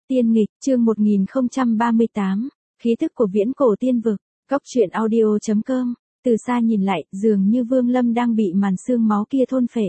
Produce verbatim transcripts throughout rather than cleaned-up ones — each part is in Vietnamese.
Tiên nghịch, chương một nghìn không trăm ba mươi tám, khí tức của viễn cổ tiên vực, góc truyện audio chấm com, từ xa nhìn lại, dường như Vương Lâm đang bị màn xương máu kia thôn phệ.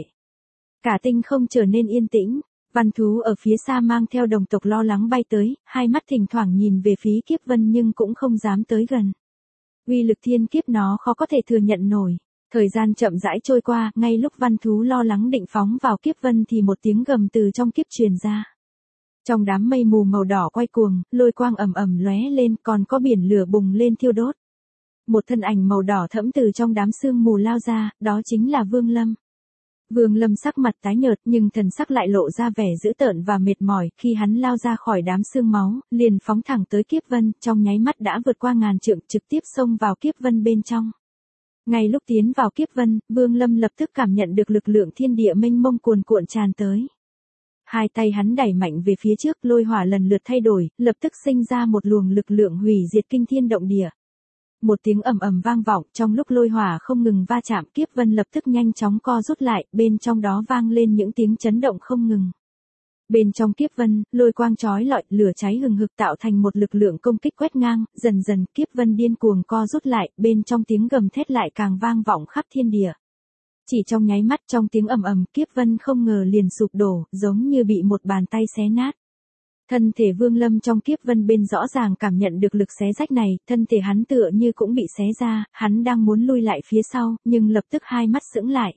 Cả tinh không trở nên yên tĩnh, văn thú ở phía xa mang theo đồng tộc lo lắng bay tới, hai mắt thỉnh thoảng nhìn về phía kiếp vân nhưng cũng không dám tới gần. Uy lực thiên kiếp nó khó có thể thừa nhận nổi. Thời gian chậm rãi trôi qua, ngay lúc văn thú lo lắng định phóng vào kiếp vân thì một tiếng gầm từ trong kiếp truyền ra. Trong đám mây mù màu đỏ quay cuồng, lôi quang ầm ầm lóe lên, còn có biển lửa bùng lên thiêu đốt. Một thân ảnh màu đỏ thẫm từ trong đám sương mù lao ra, đó chính là Vương Lâm. Vương Lâm sắc mặt tái nhợt nhưng thần sắc lại lộ ra vẻ dữ tợn và mệt mỏi, khi hắn lao ra khỏi đám sương máu, liền phóng thẳng tới kiếp vân, trong nháy mắt đã vượt qua ngàn trượng, trực tiếp xông vào kiếp vân bên trong. Ngay lúc tiến vào kiếp vân, Vương Lâm lập tức cảm nhận được lực lượng thiên địa mênh mông cuồn cuộn tràn tới. Hai tay hắn đẩy mạnh về phía trước, lôi hỏa lần lượt thay đổi, lập tức sinh ra một luồng lực lượng hủy diệt kinh thiên động địa. Một tiếng ầm ầm vang vọng, trong lúc lôi hỏa không ngừng va chạm, kiếp vân lập tức nhanh chóng co rút lại, bên trong đó vang lên những tiếng chấn động không ngừng. Bên trong kiếp vân, lôi quang chói lọi, lửa cháy hừng hực tạo thành một lực lượng công kích quét ngang, dần dần kiếp vân điên cuồng co rút lại, bên trong tiếng gầm thét lại càng vang vọng khắp thiên địa. Chỉ trong nháy mắt, trong tiếng ầm ầm, kiếp vân không ngờ liền sụp đổ, giống như bị một bàn tay xé nát. Thân thể Vương Lâm trong kiếp vân bên rõ ràng cảm nhận được lực xé rách này, thân thể hắn tựa như cũng bị xé ra, hắn đang muốn lui lại phía sau, nhưng lập tức hai mắt sững lại.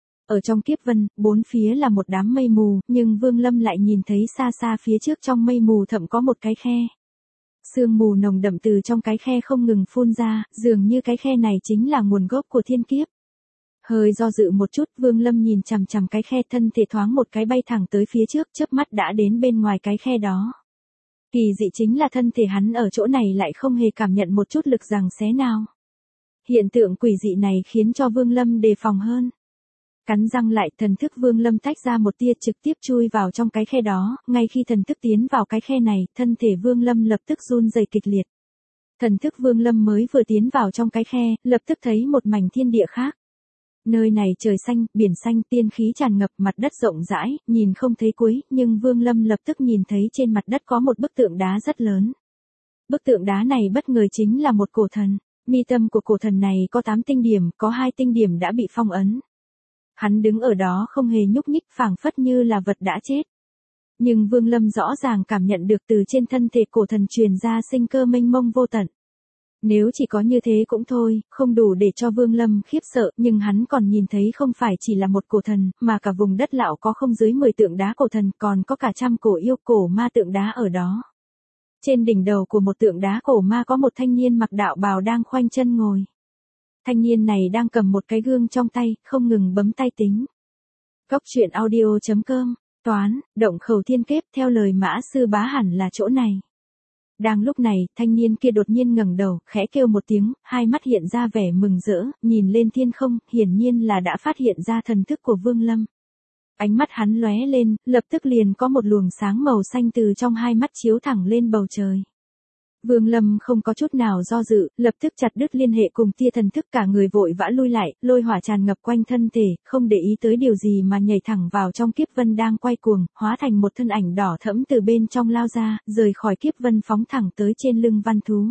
Ở trong kiếp vân, bốn phía là một đám mây mù, nhưng Vương Lâm lại nhìn thấy xa xa phía trước trong mây mù thậm có một cái khe. Sương mù nồng đậm từ trong cái khe không ngừng phun ra, dường như cái khe này chính là nguồn gốc của thiên kiếp. Hơi do dự một chút, Vương Lâm nhìn chằm chằm cái khe, thân thể thoáng một cái bay thẳng tới phía trước, chớp mắt đã đến bên ngoài cái khe đó. Kỳ dị chính là thân thể hắn ở chỗ này lại không hề cảm nhận một chút lực giằng xé nào. Hiện tượng quỷ dị này khiến cho Vương Lâm đề phòng hơn. Cắn răng lại, thần thức Vương Lâm tách ra một tia trực tiếp chui vào trong cái khe đó, ngay khi thần thức tiến vào cái khe này, thân thể Vương Lâm lập tức run rẩy kịch liệt. Thần thức Vương Lâm mới vừa tiến vào trong cái khe, lập tức thấy một mảnh thiên địa khác. Nơi này trời xanh, biển xanh, tiên khí tràn ngập, mặt đất rộng rãi, nhìn không thấy cuối, nhưng Vương Lâm lập tức nhìn thấy trên mặt đất có một bức tượng đá rất lớn. Bức tượng đá này bất ngờ chính là một cổ thần, mi tâm của cổ thần này có tám tinh điểm, có hai tinh điểm đã bị phong ấn. Hắn đứng ở đó không hề nhúc nhích, phảng phất như là vật đã chết. Nhưng Vương Lâm rõ ràng cảm nhận được từ trên thân thể cổ thần truyền ra sinh cơ mênh mông vô tận. Nếu chỉ có như thế cũng thôi, không đủ để cho Vương Lâm khiếp sợ, nhưng hắn còn nhìn thấy không phải chỉ là một cổ thần, mà cả vùng đất lạo có không dưới mười tượng đá cổ thần, còn có cả trăm cổ yêu cổ ma tượng đá ở đó. Trên đỉnh đầu của một tượng đá cổ ma có một thanh niên mặc đạo bào đang khoanh chân ngồi. Thanh niên này đang cầm một cái gương trong tay, không ngừng bấm tay tính. Góc truyện audio chấm com, toán, động khẩu thiên kiếp, theo lời Mã Sư Bá hẳn là chỗ này. Đang lúc này, thanh niên kia đột nhiên ngẩng đầu, khẽ kêu một tiếng, hai mắt hiện ra vẻ mừng rỡ, nhìn lên thiên không, hiển nhiên là đã phát hiện ra thần thức của Vương Lâm. Ánh mắt hắn lóe lên, lập tức liền có một luồng sáng màu xanh từ trong hai mắt chiếu thẳng lên bầu trời. Vương Lâm không có chút nào do dự, lập tức chặt đứt liên hệ cùng tia thần thức, cả người vội vã lui lại, lôi hỏa tràn ngập quanh thân thể, không để ý tới điều gì mà nhảy thẳng vào trong kiếp vân đang quay cuồng, hóa thành một thân ảnh đỏ thẫm từ bên trong lao ra, rời khỏi kiếp vân phóng thẳng tới trên lưng văn thú.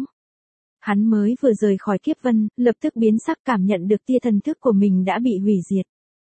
Hắn mới vừa rời khỏi kiếp vân, lập tức biến sắc, cảm nhận được tia thần thức của mình đã bị hủy diệt.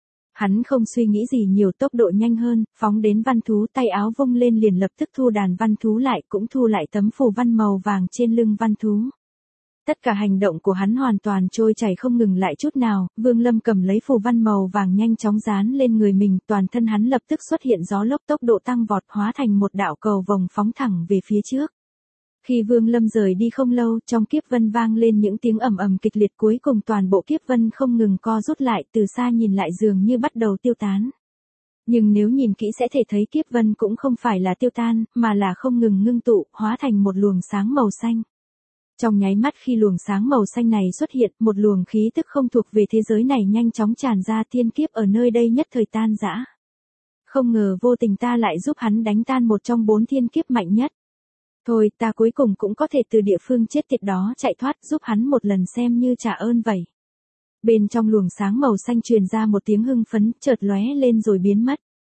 Hắn không suy nghĩ gì nhiều, tốc độ nhanh hơn, phóng đến văn thú, tay áo vung lên liền lập tức thu đàn văn thú lại, cũng thu lại tấm phù văn màu vàng trên lưng văn thú. Tất cả hành động của hắn hoàn toàn trôi chảy không ngừng lại chút nào, Vương Lâm cầm lấy phù văn màu vàng nhanh chóng dán lên người mình, toàn thân hắn lập tức xuất hiện gió lốc, tốc độ tăng vọt, hóa thành một đạo cầu vồng phóng thẳng về phía trước. Khi Vương Lâm rời đi không lâu, trong kiếp vân vang lên những tiếng ầm ầm kịch liệt, cuối cùng toàn bộ kiếp vân không ngừng co rút lại, từ xa nhìn lại dường như bắt đầu tiêu tán. Nhưng nếu nhìn kỹ sẽ thể thấy kiếp vân cũng không phải là tiêu tan, mà là không ngừng ngưng tụ, hóa thành một luồng sáng màu xanh. Trong nháy mắt khi luồng sáng màu xanh này xuất hiện, một luồng khí tức không thuộc về thế giới này nhanh chóng tràn ra, thiên kiếp ở nơi đây nhất thời tan rã. Không ngờ vô tình ta lại giúp hắn đánh tan một trong bốn thiên kiếp mạnh nhất. Thôi, ta cuối cùng cũng có thể từ địa phương chết tiệt đó chạy thoát, giúp hắn một lần xem như trả ơn vậy. Bên trong luồng sáng màu xanh truyền ra một tiếng hưng phấn, chợt lóe lên rồi biến mất.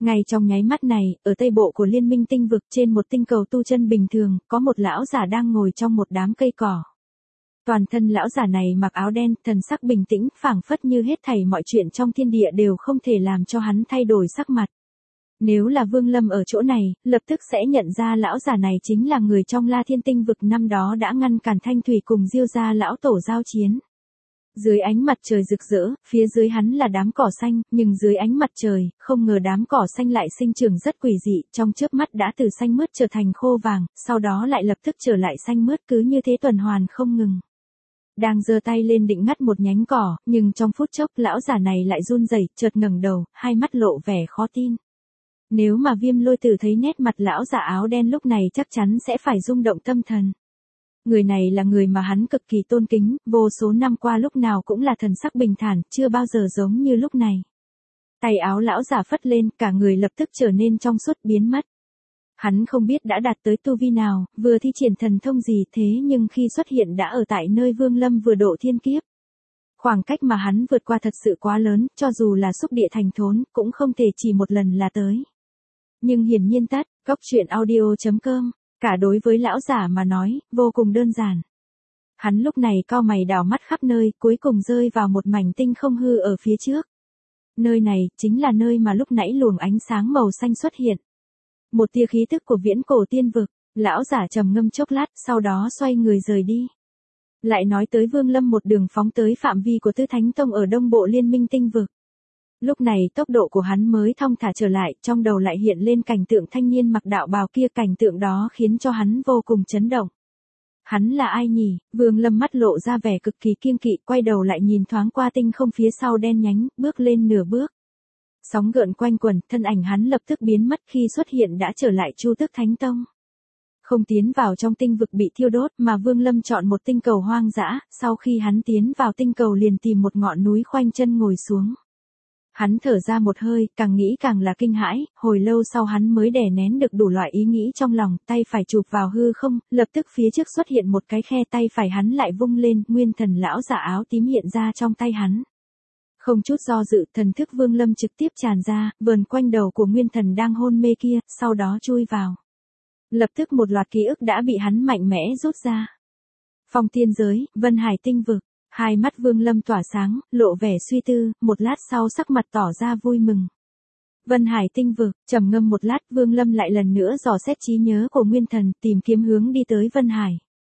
Ngay trong nháy mắt này, ở tây bộ của liên minh tinh vực trên một tinh cầu tu chân bình thường, có một lão giả đang ngồi trong một đám cây cỏ. Toàn thân lão giả này mặc áo đen, thần sắc bình tĩnh, phảng phất như hết thảy mọi chuyện trong thiên địa đều không thể làm cho hắn thay đổi sắc mặt. Nếu là Vương Lâm ở chỗ này, lập tức sẽ nhận ra lão giả này chính là người trong La Thiên tinh vực năm đó đã ngăn cản Thanh Thủy cùng Diêu gia lão tổ giao chiến. Dưới ánh mặt trời rực rỡ, phía dưới hắn là đám cỏ xanh, nhưng dưới ánh mặt trời, không ngờ đám cỏ xanh lại sinh trưởng rất quỷ dị, trong chớp mắt đã từ xanh mướt trở thành khô vàng, sau đó lại lập tức trở lại xanh mướt, cứ như thế tuần hoàn không ngừng. Đang giơ tay lên định ngắt một nhánh cỏ, nhưng trong phút chốc lão giả này lại run rẩy, chợt ngẩng đầu, hai mắt lộ vẻ khó tin. Nếu mà Viêm Lôi Tử thấy nét mặt lão giả áo đen lúc này chắc chắn sẽ phải rung động tâm thần. Người này là người mà hắn cực kỳ tôn kính, vô số năm qua lúc nào cũng là thần sắc bình thản, chưa bao giờ giống như lúc này. Tay áo lão giả phất lên, cả người lập tức trở nên trong suốt biến mất. Hắn không biết đã đạt tới tu vi nào, vừa thi triển thần thông gì thế nhưng khi xuất hiện đã ở tại nơi Vương Lâm vừa độ thiên kiếp. Khoảng cách mà hắn vượt qua thật sự quá lớn, cho dù là xúc địa thành thốn, cũng không thể chỉ một lần là tới. Nhưng hiển nhiên tắt, góc truyện audio chấm com, cả đối với lão giả mà nói, vô cùng đơn giản. Hắn lúc này cau mày đảo mắt khắp nơi, cuối cùng rơi vào một mảnh tinh không hư ở phía trước. Nơi này, chính là nơi mà lúc nãy luồng ánh sáng màu xanh xuất hiện. Một tia khí tức của viễn cổ tiên vực, lão giả trầm ngâm chốc lát, sau đó xoay người rời đi. Lại nói tới Vương Lâm một đường phóng tới phạm vi của Tứ Thánh Tông ở đông bộ liên minh tinh vực. Lúc này tốc độ của hắn mới thong thả trở lại, trong đầu lại hiện lên cảnh tượng thanh niên mặc đạo bào kia, cảnh tượng đó khiến cho hắn vô cùng chấn động. Hắn là ai nhỉ? Vương Lâm mắt lộ ra vẻ cực kỳ kiêng kỵ, quay đầu lại nhìn thoáng qua tinh không phía sau đen nhánh, bước lên nửa bước. Sóng gợn quanh quẩn, thân ảnh hắn lập tức biến mất, khi xuất hiện đã trở lại Chu Tước Thánh Tông. Không tiến vào trong tinh vực bị thiêu đốt mà Vương Lâm chọn một tinh cầu hoang dã, sau khi hắn tiến vào tinh cầu liền tìm một ngọn núi khoanh chân ngồi xuống. Hắn thở ra một hơi, càng nghĩ càng là kinh hãi, hồi lâu sau hắn mới đè nén được đủ loại ý nghĩ trong lòng, tay phải chụp vào hư không, lập tức phía trước xuất hiện một cái khe, tay phải hắn lại vung lên, nguyên thần lão giả áo tím hiện ra trong tay hắn. Không chút do dự, thần thức Vương Lâm trực tiếp tràn ra, vờn quanh đầu của nguyên thần đang hôn mê kia, sau đó chui vào. Lập tức một loạt ký ức đã bị hắn mạnh mẽ rút ra. Phong tiên giới, Vân Hải tinh vực. Hai mắt Vương Lâm tỏa sáng, lộ vẻ suy tư, một lát sau sắc mặt tỏ ra vui mừng. Vân Hải tinh vực, trầm ngâm một lát, Vương Lâm lại lần nữa dò xét trí nhớ của nguyên thần, tìm kiếm hướng đi tới Vân Hải.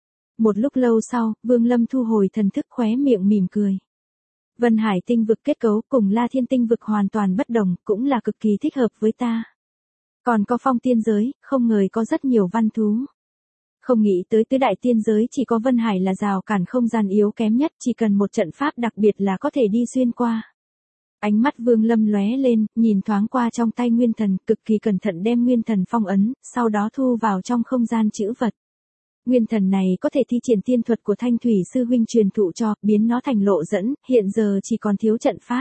Một lúc lâu sau, Vương Lâm thu hồi thần thức, khóe miệng mỉm cười. Vân Hải tinh vực kết cấu cùng La Thiên tinh vực hoàn toàn bất đồng, cũng là cực kỳ thích hợp với ta. Còn có phong tiên giới, không ngờ có rất nhiều văn thú. Không nghĩ tới tứ đại tiên giới chỉ có Vân Hải là rào cản không gian yếu kém nhất, chỉ cần một trận pháp đặc biệt là có thể đi xuyên qua. Ánh mắt Vương Lâm lóe lên, nhìn thoáng qua trong tay nguyên thần, cực kỳ cẩn thận đem nguyên thần phong ấn, sau đó thu vào trong không gian trữ vật. Nguyên thần này có thể thi triển tiên thuật của Thanh Thủy sư huynh truyền thụ cho, biến nó thành lộ dẫn, hiện giờ chỉ còn thiếu trận pháp.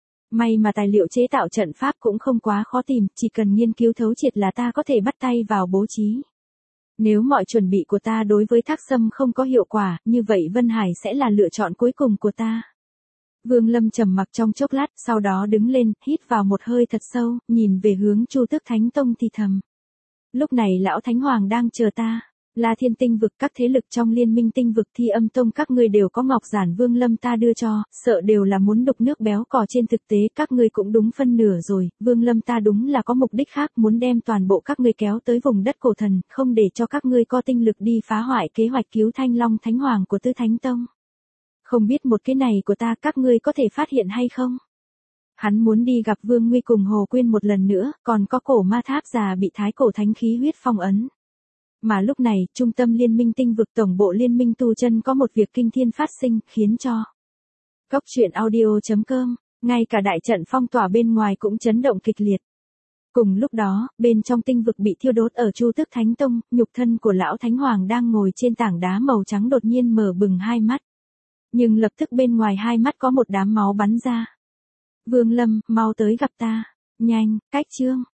May mà tài liệu chế tạo trận pháp cũng không quá khó tìm, chỉ cần nghiên cứu thấu triệt là ta có thể bắt tay vào bố trí. Nếu mọi chuẩn bị của ta đối với Thác Sâm không có hiệu quả, như vậy Vân Hải sẽ là lựa chọn cuối cùng của ta. Vương Lâm trầm mặc trong chốc lát, sau đó đứng lên, hít vào một hơi thật sâu, nhìn về hướng Chu Tước Thánh Tông thì thầm. Lúc này lão Thánh Hoàng đang chờ ta. La Thiên tinh vực, các thế lực trong liên minh tinh vực Thi Âm Tông các ngươi đều có ngọc giản Vương Lâm ta đưa cho, sợ đều là muốn đục nước béo cò, trên thực tế các ngươi cũng đúng phân nửa rồi, Vương Lâm ta đúng là có mục đích khác, muốn đem toàn bộ các ngươi kéo tới vùng đất cổ thần, không để cho các ngươi có tinh lực đi phá hoại kế hoạch cứu Thanh Long Thánh Hoàng của Tứ Thánh Tông. Không biết một cái này của ta các ngươi có thể phát hiện hay không? Hắn muốn đi gặp Vương Nguy cùng Hồ Quyên một lần nữa, còn có cổ ma tháp già bị thái cổ thánh khí huyết phong ấn. Mà lúc này, trung tâm liên minh tinh vực tổng bộ liên minh tu chân có một việc kinh thiên phát sinh, khiến cho góc truyện audio chấm com, ngay cả đại trận phong tỏa bên ngoài cũng chấn động kịch liệt. Cùng lúc đó, bên trong tinh vực bị thiêu đốt ở Chu Tước Thánh Tông, nhục thân của lão Thánh Hoàng đang ngồi trên tảng đá màu trắng đột nhiên mở bừng hai mắt. Nhưng lập tức bên ngoài hai mắt có một đám máu bắn ra. Vương Lâm, mau tới gặp ta. Nhanh, cách chương.